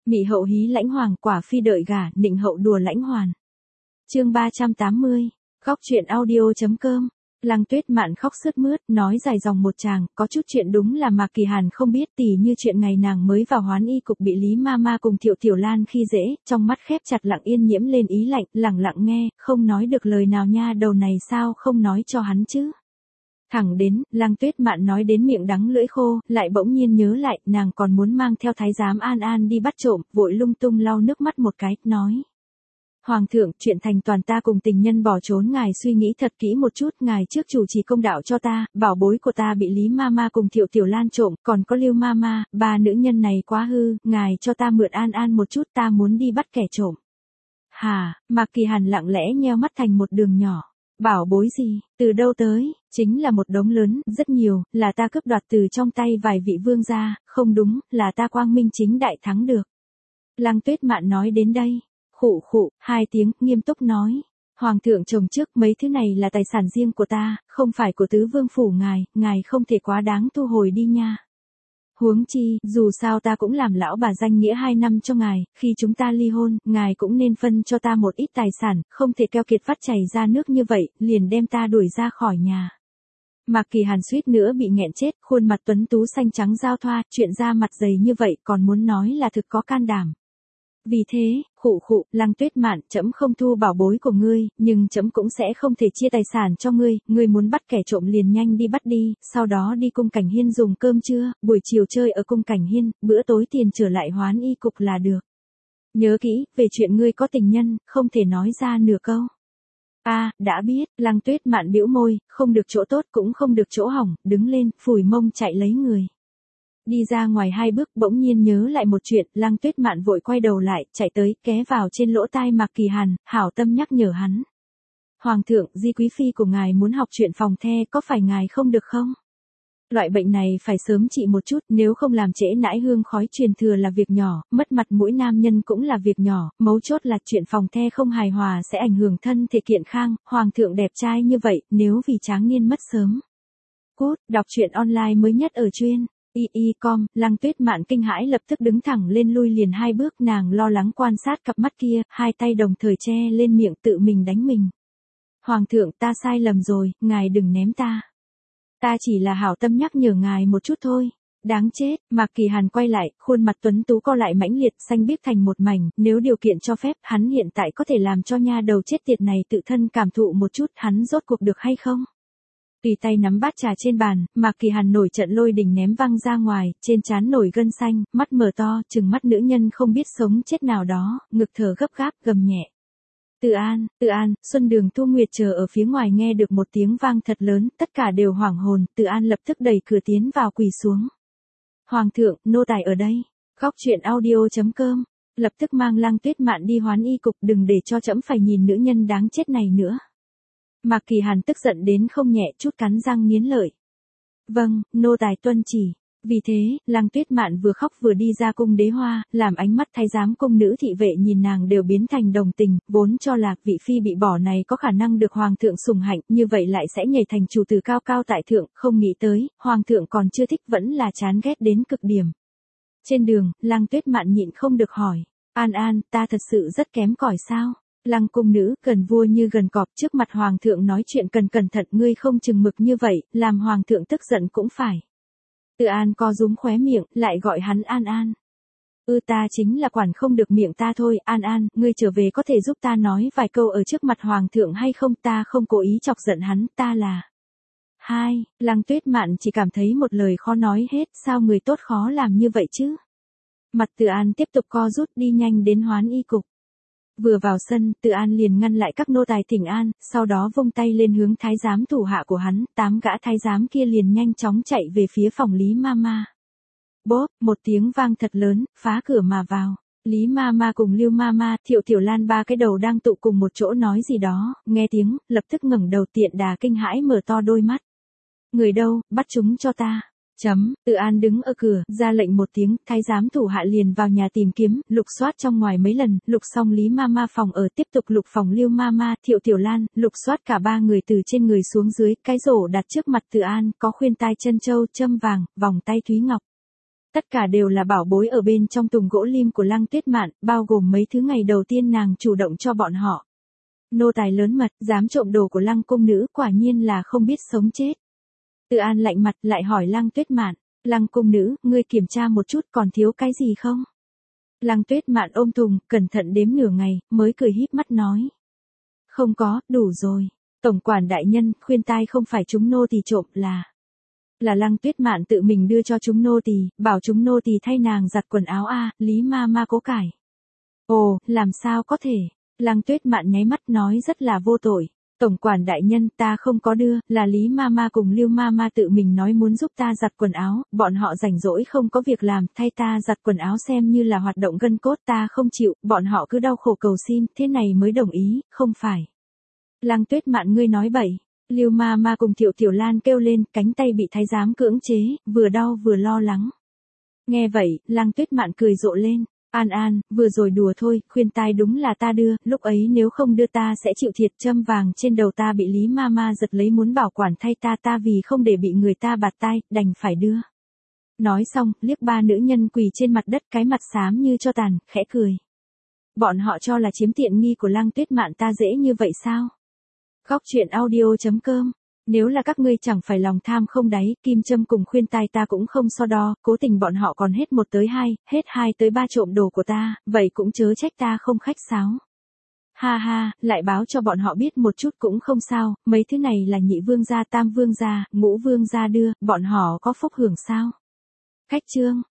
Mị hậu hí lãnh hoàng, quả phi đợi gả, nịnh hậu đùa lãnh hoàn. Chương 380. Khóc truyện audio.com. Lăng Tuyết Mạn khóc sướt mướt, nói dài dòng một tràng, có chút chuyện đúng là Mạc Kỳ Hàn không biết, tỉ như chuyện ngày nàng mới vào Hoán Y cục bị Lý Mama cùng Thiệu Tiểu Lan khi dễ, trong mắt khép chặt Lặng Yên nhiễm lên ý lạnh, lẳng lặng nghe, không nói được lời nào nha, đầu này sao không nói cho hắn chứ. Thẳng đến, Lăng Tuyết Mạn nói đến miệng đắng lưỡi khô, lại bỗng nhiên nhớ lại, nàng còn muốn mang theo thái giám An An đi bắt trộm, vội lung tung lau nước mắt một cái, nói. Hoàng thượng, chuyện thành toàn ta cùng tình nhân bỏ trốn, ngài suy nghĩ thật kỹ một chút, ngài trước chủ trì công đạo cho ta, bảo bối của ta bị Lý Mama cùng Thiệu Tiểu Lan trộm, còn có Lưu Mama, ba nữ nhân này quá hư, ngài cho ta mượn An An một chút, ta muốn đi bắt kẻ trộm. Hà, Mạc Kỳ Hàn lặng lẽ nheo mắt thành một đường nhỏ. Bảo bối gì, từ đâu tới, chính là một đống lớn, rất nhiều, là ta cướp đoạt từ trong tay vài vị vương gia, không đúng, là ta quang minh chính đại thắng được. Lăng Tuyết Mạn nói đến đây, khụ khụ, hai tiếng, nghiêm túc nói. Hoàng thượng chồng trước, mấy thứ này là tài sản riêng của ta, không phải của tứ vương phủ ngài không thể quá đáng thu hồi đi nha. Huống chi, dù sao ta cũng làm lão bà danh nghĩa 2 năm cho ngài, khi chúng ta ly hôn, ngài cũng nên phân cho ta một ít tài sản, không thể keo kiệt vắt chảy ra nước như vậy, liền đem ta đuổi ra khỏi nhà. Mạc Kỳ Hàn suýt nữa bị nghẹn chết, khuôn mặt tuấn tú xanh trắng giao thoa, chuyện ra mặt dày như vậy còn muốn nói là thực có can đảm. Vì thế, khụ khụ, Lăng Tuyết Mạn, trẫm không thu bảo bối của ngươi, nhưng trẫm cũng sẽ không thể chia tài sản cho ngươi muốn bắt kẻ trộm liền nhanh đi bắt đi, sau đó đi cung Cảnh Hiên dùng cơm trưa, buổi chiều chơi ở cung Cảnh Hiên, bữa tối tiền trở lại Hoán Y cục là được. Nhớ kỹ, về chuyện ngươi có tình nhân, không thể nói ra nửa câu. Đã biết, Lăng Tuyết Mạn bĩu môi, không được chỗ tốt cũng không được chỗ hỏng, đứng lên, phủi mông chạy lấy người. Đi ra ngoài 2 bước bỗng nhiên nhớ lại một chuyện, Lăng Tuyết Mạn vội quay đầu lại, chạy tới, ké vào trên lỗ tai Mạc Kỳ Hàn, hảo tâm nhắc nhở hắn. Hoàng thượng, Di Quý Phi của ngài muốn học chuyện phòng the, có phải ngài không được không? Loại bệnh này phải sớm trị một chút, nếu không làm trễ nãi hương khói truyền thừa là việc nhỏ, mất mặt mũi nam nhân cũng là việc nhỏ, mấu chốt là chuyện phòng the không hài hòa sẽ ảnh hưởng thân thể kiện khang, hoàng thượng đẹp trai như vậy, nếu vì tráng niên mất sớm. Cút, đọc truyện online mới nhất ở chuyên. com, Lăng Tuyết Mạn kinh hãi lập tức đứng thẳng lên lui liền 2 bước, nàng lo lắng quan sát cặp mắt kia, hai tay đồng thời che lên miệng tự mình đánh mình. Hoàng thượng, ta sai lầm rồi, ngài đừng ném ta. Ta chỉ là hảo tâm nhắc nhở ngài một chút thôi. Đáng chết, Mạc Kỳ Hàn quay lại, khuôn mặt tuấn tú co lại mãnh liệt, xanh biếc thành một mảnh, nếu điều kiện cho phép, hắn hiện tại có thể làm cho nha đầu chết tiệt này tự thân cảm thụ một chút, hắn rốt cuộc được hay không? Tùy tay nắm bát trà trên bàn, Mạc Kỳ Hàn nổi trận lôi đình ném văng ra ngoài, trên trán nổi gân xanh, mắt mở to, trừng mắt nữ nhân không biết sống chết nào đó, ngực thở gấp gáp, gầm nhẹ. Từ An, Xuân Đường Thu Nguyệt chờ ở phía ngoài nghe được một tiếng vang thật lớn, tất cả đều hoảng hồn, Từ An lập tức đẩy cửa tiến vào quỳ xuống. Hoàng thượng, nô tài ở đây. Khóc truyện audio.com. Lập tức mang Lăng Tuyết Mạn đi Hoán Y cục, đừng để cho trẫm phải nhìn nữ nhân đáng chết này nữa. Mạc Kỳ Hàn tức giận đến không nhẹ, chút cắn răng nghiến lợi. Vâng, nô tài tuân chỉ. Vì thế, Lăng Tuyết Mạn vừa khóc vừa đi ra cung đế hoa, làm ánh mắt thái giám cung nữ thị vệ nhìn nàng đều biến thành đồng tình, vốn cho là vị phi bị bỏ này có khả năng được hoàng thượng sủng hạnh, như vậy lại sẽ nhảy thành chủ tử cao cao tại thượng, không nghĩ tới, hoàng thượng còn chưa thích vẫn là chán ghét đến cực điểm. Trên đường, Lăng Tuyết Mạn nhịn không được hỏi, An, ta thật sự rất kém cỏi sao? Lăng cung nữ, gần vua như gần cọp, trước mặt hoàng thượng nói chuyện cần cẩn thận, ngươi không chừng mực như vậy, làm hoàng thượng tức giận cũng phải. Từ An co rúm khóe miệng, lại gọi hắn An. Ta chính là quản không được miệng ta thôi, An, ngươi trở về có thể giúp ta nói vài câu ở trước mặt hoàng thượng hay không, ta không cố ý chọc giận hắn, ta là. Lăng Tuyết Mạn chỉ cảm thấy một lời khó nói hết, sao người tốt khó làm như vậy chứ? Mặt Từ An tiếp tục co rút đi nhanh đến Hoán Y cục. Vừa vào sân, Từ An liền ngăn lại các nô tài thỉnh an, sau đó vung tay lên hướng thái giám thủ hạ của hắn, 8 gã thái giám kia liền nhanh chóng chạy về phía phòng Lý Mama. Bốp, một tiếng vang thật lớn, phá cửa mà vào. Lý Mama cùng Lưu Mama, Thiệu Tiểu Lan ba cái đầu đang tụ cùng một chỗ nói gì đó, nghe tiếng, lập tức ngẩng đầu tiện đà kinh hãi mở to đôi mắt. Người đâu, bắt chúng cho ta. Từ An đứng ở cửa, ra lệnh một tiếng, thái giám thủ hạ liền vào nhà tìm kiếm, lục soát trong ngoài mấy lần, lục xong Lý Mama phòng ở, tiếp tục lục phòng Lưu Mama, Thiệu Tiểu Lan, lục soát cả 3 người từ trên người xuống dưới, cái rổ đặt trước mặt Từ An, có khuyên tai chân châu, châm vàng, vòng tay thúy ngọc. Tất cả đều là bảo bối ở bên trong tùng gỗ lim của Lăng Tuyết Mạn, bao gồm mấy thứ ngày đầu tiên nàng chủ động cho bọn họ. Nô tài lớn mật, dám trộm đồ của Lăng cung nữ, quả nhiên là không biết sống chết. Từ An lạnh mặt lại hỏi Lăng Tuyết Mạn, Lăng cung nữ, ngươi kiểm tra một chút còn thiếu cái gì không? Lăng Tuyết Mạn ôm thùng, cẩn thận đếm nửa ngày, mới cười híp mắt nói. Không có, đủ rồi. Tổng quản đại nhân, khuyên tai không phải chúng nô tỳ trộm là Lăng Tuyết Mạn tự mình đưa cho chúng nô tỳ, bảo chúng nô tỳ thay nàng giặt quần áo a, Lý ma ma cố cải. Ồ, làm sao có thể? Lăng Tuyết Mạn nháy mắt nói rất là vô tội. Tổng quản đại nhân, ta không có đưa, là Lý ma ma cùng Lưu ma ma tự mình nói muốn giúp ta giặt quần áo, bọn họ rảnh rỗi không có việc làm, thay ta giặt quần áo xem như là hoạt động gân cốt, ta không chịu, bọn họ cứ đau khổ cầu xin, thế này mới đồng ý, không phải. Lăng Tuyết Mạn, ngươi nói bậy. Lưu ma ma cùng Tiểu Tiểu Lan kêu lên, cánh tay bị thái giám cưỡng chế, vừa đau vừa lo lắng. Nghe vậy, Lăng Tuyết Mạn cười rộ lên. An An, vừa rồi đùa thôi, khuyên tai đúng là ta đưa, lúc ấy nếu không đưa ta sẽ chịu thiệt, châm vàng trên đầu ta bị Lý ma ma giật lấy muốn bảo quản thay ta vì không để bị người ta bạt tai, đành phải đưa. Nói xong, liếc ba nữ nhân quỳ trên mặt đất, cái mặt xám như cho tàn, khẽ cười. Bọn họ cho là chiếm tiện nghi của Lăng Tuyết Mạn ta dễ như vậy sao? Góc truyện audio.com. Nếu là các ngươi chẳng phải lòng tham không đáy, kim châm cùng khuyên tai ta cũng không so đo, cố tình bọn họ còn hết 1 tới 2, hết 2 tới 3 trộm đồ của ta, vậy cũng chớ trách ta không khách sáo. Ha ha, lại báo cho bọn họ biết một chút cũng không sao, mấy thứ này là nhị vương gia, tam vương gia, ngũ vương gia đưa, bọn họ có phúc hưởng sao? Khách chương.